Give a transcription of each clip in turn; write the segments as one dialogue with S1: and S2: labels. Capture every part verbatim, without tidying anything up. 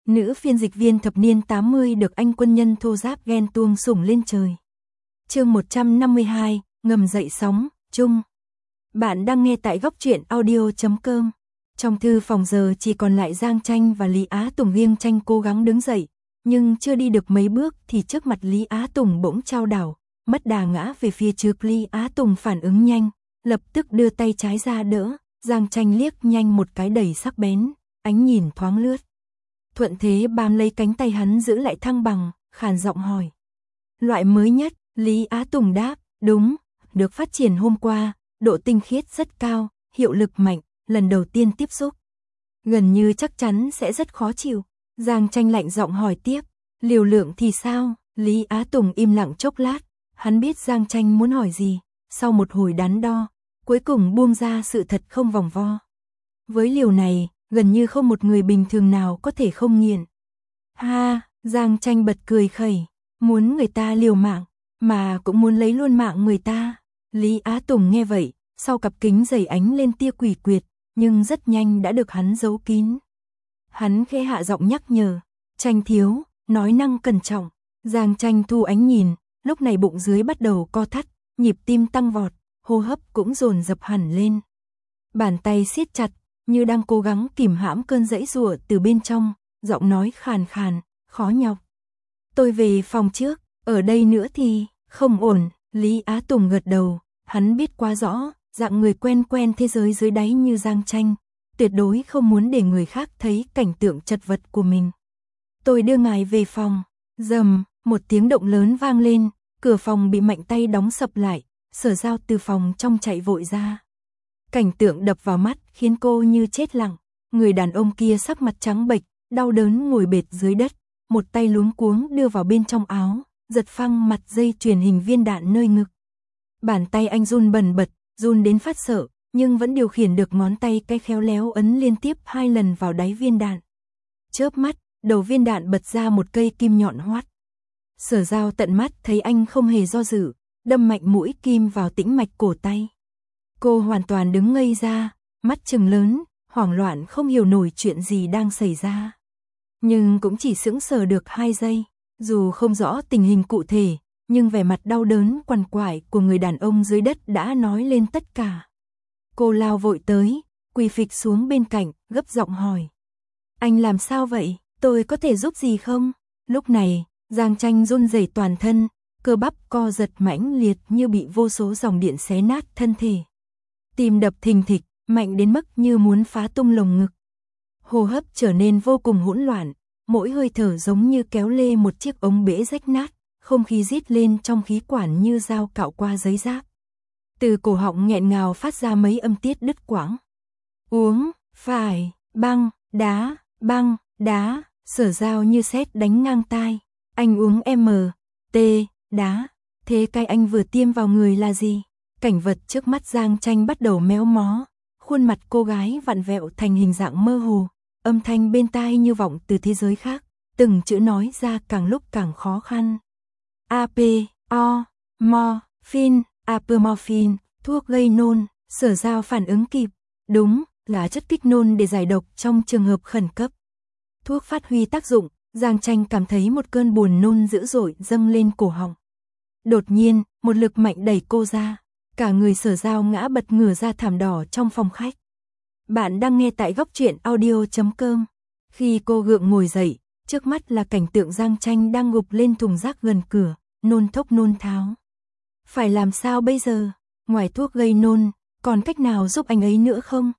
S1: Nữ phiên dịch viên thập niên tám mươi được anh quân nhân thô giáp ghen tuông sủng lên trời. Chương một trăm năm mươi hai, ngầm dậy sóng, chung. Bạn đang nghe tại góc truyện audio chấm com. Trong thư phòng giờ chỉ còn lại Giang Tranh và Lý Á Tùng. Riêng Tranh cố gắng đứng dậy, nhưng chưa đi được mấy bước thì trước mặt Lý Á Tùng bỗng chao đảo, mất đà ngã về phía trước. Lý Á Tùng phản ứng nhanh, lập tức đưa tay trái ra đỡ. Giang Tranh liếc nhanh một cái đầy sắc bén, ánh nhìn thoáng lướt. Thuận thế bám lấy cánh tay hắn giữ lại thăng bằng, khàn giọng hỏi. Loại mới nhất, Lý Á Tùng đáp, đúng, được phát triển hôm qua, độ tinh khiết rất cao, hiệu lực mạnh, lần đầu tiên tiếp xúc. Gần như chắc chắn sẽ rất khó chịu. Giang Tranh lạnh giọng hỏi tiếp, liều lượng thì sao? Lý Á Tùng im lặng chốc lát, hắn biết Giang Tranh muốn hỏi gì, sau một hồi đắn đo, cuối cùng buông ra sự thật không vòng vo. Với liều này, gần như không một người bình thường nào có thể không nghiện. Ha, Giang Tranh bật cười khẩy, muốn người ta liều mạng, mà cũng muốn lấy luôn mạng người ta. Lý Á Tùng nghe vậy, sau cặp kính dày ánh lên tia quỷ quyệt, nhưng rất nhanh đã được hắn giấu kín. Hắn khẽ hạ giọng nhắc nhở, Tranh thiếu, nói năng cẩn trọng. Giang Tranh thu ánh nhìn, lúc này bụng dưới bắt đầu co thắt, nhịp tim tăng vọt, hô hấp cũng dồn dập hẳn lên. Bàn tay siết chặt, như đang cố gắng kìm hãm cơn giãy giụa từ bên trong, giọng nói khàn khàn, khó nhọc. Tôi về phòng trước, ở đây nữa thì không ổn. Lý Á Tùng gật đầu, hắn biết quá rõ, dạng người quen quen thế giới dưới đáy như Giang Tranh, tuyệt đối không muốn để người khác thấy cảnh tượng chật vật của mình. Tôi đưa ngài về phòng. Rầm, một tiếng động lớn vang lên, cửa phòng bị mạnh tay đóng sập lại, Sở Giao từ phòng trong chạy vội ra. Cảnh tượng đập vào mắt khiến cô như chết lặng, người đàn ông kia sắc mặt trắng bệch, đau đớn ngồi bệt dưới đất, một tay luống cuống đưa vào bên trong áo, giật phăng mặt dây chuyền hình viên đạn nơi ngực. Bàn tay anh run bần bật, run đến phát sợ, nhưng vẫn điều khiển được ngón tay cái khéo léo ấn liên tiếp hai lần vào đáy viên đạn. Chớp mắt, đầu viên đạn bật ra một cây kim nhọn hoắt. Sở Giao tận mắt thấy anh không hề do dự, đâm mạnh mũi kim vào tĩnh mạch cổ tay. Cô hoàn toàn đứng ngây ra, mắt trừng lớn, hoảng loạn không hiểu nổi chuyện gì đang xảy ra. Nhưng cũng chỉ sững sờ được hai giây, dù không rõ tình hình cụ thể, nhưng vẻ mặt đau đớn quằn quại của người đàn ông dưới đất đã nói lên tất cả. Cô lao vội tới, quỳ phịch xuống bên cạnh, gấp giọng hỏi. Anh làm sao vậy? Tôi có thể giúp gì không? Lúc này, Giang Tranh run rẩy toàn thân, cơ bắp co giật mãnh liệt như bị vô số dòng điện xé nát thân thể. Tim đập thình thịch, mạnh đến mức như muốn phá tung lồng ngực. Hô hấp trở nên vô cùng hỗn loạn, mỗi hơi thở giống như kéo lê một chiếc ống bể rách nát, không khí rít lên trong khí quản như dao cạo qua giấy giáp. Từ cổ họng nghẹn ngào phát ra mấy âm tiết đứt quãng. Uống, phải, băng, đá, băng, đá, Sở Giao như sét đánh ngang tai. Anh uống M, T, đá, thế cái anh vừa tiêm vào người là gì? Cảnh vật trước mắt Giang Tranh bắt đầu méo mó, khuôn mặt cô gái vặn vẹo thành hình dạng mơ hồ, âm thanh bên tai như vọng từ thế giới khác, từng chữ nói ra càng lúc càng khó khăn. A P, O, morphine, apomorphine, thuốc gây nôn. Sở Giao phản ứng kịp, đúng, là chất kích nôn để giải độc trong trường hợp khẩn cấp. Thuốc phát huy tác dụng, Giang Tranh cảm thấy một cơn buồn nôn dữ dội dâng lên cổ họng. Đột nhiên, một lực mạnh đẩy cô ra, cả người Sở Giao ngã bật ngửa ra thảm đỏ trong phòng khách. Bạn đang nghe tại góc truyện audio chấm com. Khi cô gượng ngồi dậy, trước mắt là cảnh tượng Giang Tranh đang gục lên thùng rác gần cửa, nôn thốc nôn tháo. Phải làm sao bây giờ? Ngoài thuốc gây nôn, còn cách nào giúp anh ấy nữa không?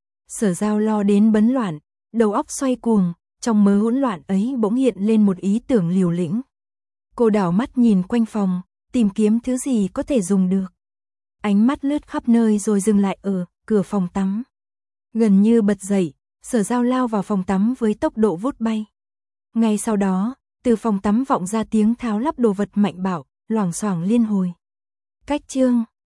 S1: Sở Giao lo đến bấn loạn, đầu óc xoay cuồng, trong mớ hỗn loạn ấy bỗng hiện lên một ý tưởng liều lĩnh. Cô đảo mắt nhìn quanh phòng, tìm kiếm thứ gì có thể dùng được. Ánh mắt lướt khắp nơi rồi dừng lại ở cửa phòng tắm. Gần như bật dậy, Sở Giao lao vào phòng tắm với tốc độ vút bay. Ngay sau đó, từ phòng tắm vọng ra tiếng tháo lắp đồ vật mạnh bạo, loảng xoảng liên hồi. Cách chương